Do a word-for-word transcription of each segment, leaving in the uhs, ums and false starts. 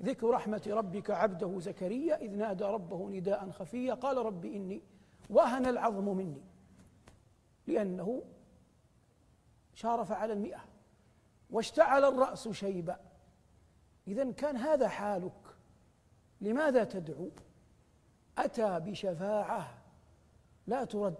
ذكر رحمة ربك عبده زكريا إذ نادى ربه نداء خفيا قال رب إني وهن العظم مني، لأنه شارف على المئة واشتعل الرأس شيبا. إذن كان هذا حالك، لماذا تدعو؟ أتى بشفاعة لا ترد.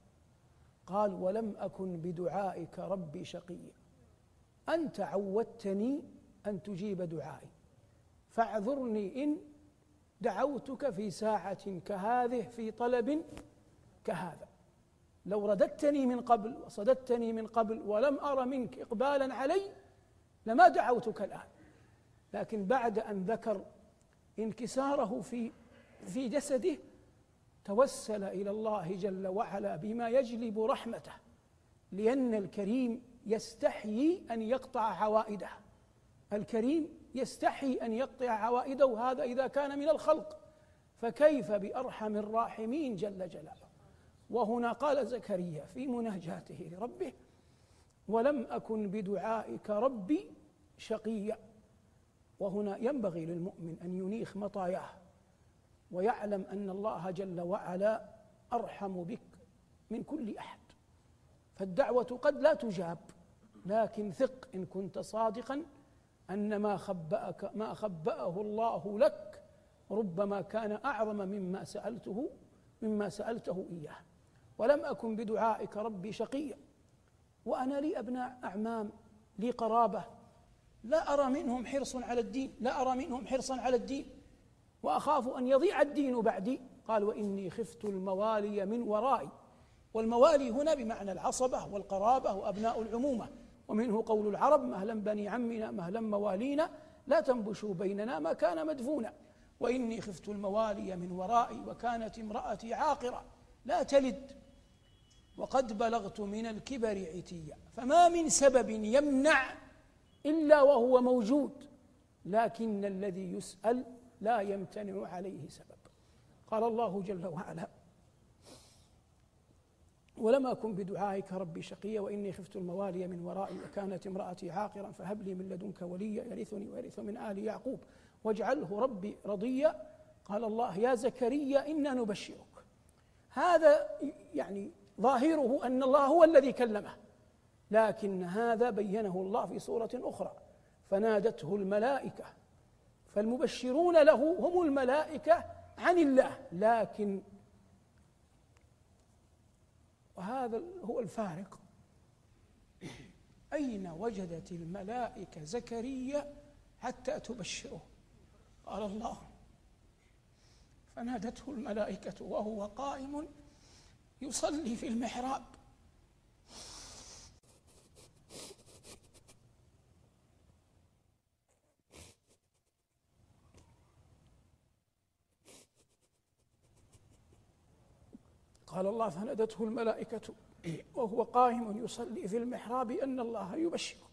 قال ولم أكن بدعائك ربي شقيا، أنت عودتني أن تجيب دعائي، فاعذرني إن دعوتك في ساعة كهذه في طلب كهذا. لو رددتني من قبل وصددتني من قبل ولم أر منك إقبالا علي لما دعوتك الآن. لكن بعد أن ذكر انكساره في في جسده توسل إلى الله جل وعلا بما يجلب رحمته، لأن الكريم يستحيي أن يقطع عوائده. الكريم يستحي أن يقطع عوائده، هذا إذا كان من الخلق، فكيف بأرحم الراحمين جل جلاله. وهنا قال زكريا في مناجاته لربه ولم أكن بدعائك ربي شقيا. وهنا ينبغي للمؤمن أن ينيخ مطاياه ويعلم أن الله جل وعلا أرحم بك من كل أحد. فالدعوة قد لا تجاب، لكن ثق إن كنت صادقا أن ما خبأك ما خبأه الله لك ربما كان أعظم مما سألته مما سألته إياه. ولم أكن بدعائك ربي شقيا. وأنا لي أبناء أعمام، لي قرابة، لا أرى منهم حرص على الدين، لا أرى منهم حرصا على الدين، وأخاف أن يضيع الدين بعدي. قال وإني خفت الموالي من ورائي. والموالي هنا بمعنى العصبة والقرابة وأبناء العمومة، ومنه قول العرب مهلا بني عمنا مهلا موالينا لا تنبشوا بيننا ما كان مدفونا. وإني خفت الموالي من ورائي وكانت امرأتي عاقرة لا تلد وقد بلغت من الكبر عتيا. فما من سبب يمنع إلا وهو موجود، لكن الذي يسأل لا يمتنع عليه سبب. قال الله جل وعلا ولم أكن بدعائك ربي شقيا وإني خفت الموالي من ورائي وكانت امرأتي عاقرا فهب لي من لدنك وليا يرثني ويرث من آل يعقوب واجعله ربي رضيا. قال الله يا زكريا إنا نبشرك. هذا يعني ظاهره أن الله هو الذي كلمه، لكن هذا بينه الله في سورة أخرى فنادته الملائكة. فالمبشرون له هم الملائكة عن الله، لكن وهذا هو الفارق. أين وجدت الملائكة زكريا حتى تبشره؟ قال الله فنادته الملائكة وهو قائم يصلي في المحراب قال الله فنادته الملائكة وهو قائم يصلي في المحراب أن الله يبشرك.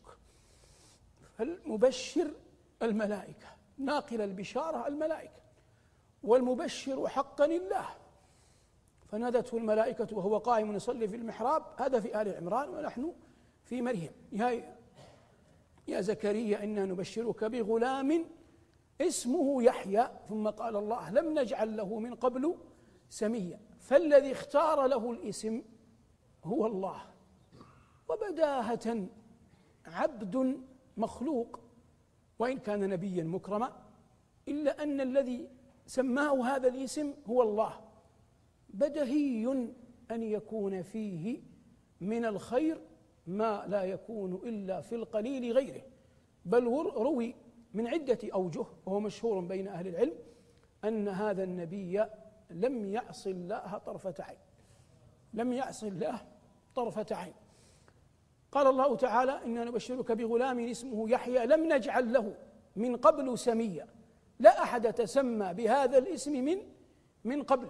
فالمبشر الملائكة، ناقل البشارة الملائكة، والمبشر حقا الله. فنادته الملائكة وهو قائم يصلي في المحراب، هذا في آل عمران ونحن في مريم. يا يا زكريا إنا نبشرك بغلام اسمه يحيى. ثم قال الله لم نجعل له من قبل سميا. فالذي اختار له الاسم هو الله. وبداهة عبد مخلوق وإن كان نبيا مكرما، إلا أن الذي سماه هذا الاسم هو الله. بدهي أن يكون فيه من الخير ما لا يكون إلا في القليل غيره. بل روي من عدة أوجه وهو مشهور بين أهل العلم أن هذا النبي لم يعص الله طرفة عين، لم يعص الله طرفة عين. قال الله تعالى إنا نبشرك بغلام اسمه يحيى لم نجعل له من قبل سميا. لا أحد تسمى بهذا الاسم من من قبل.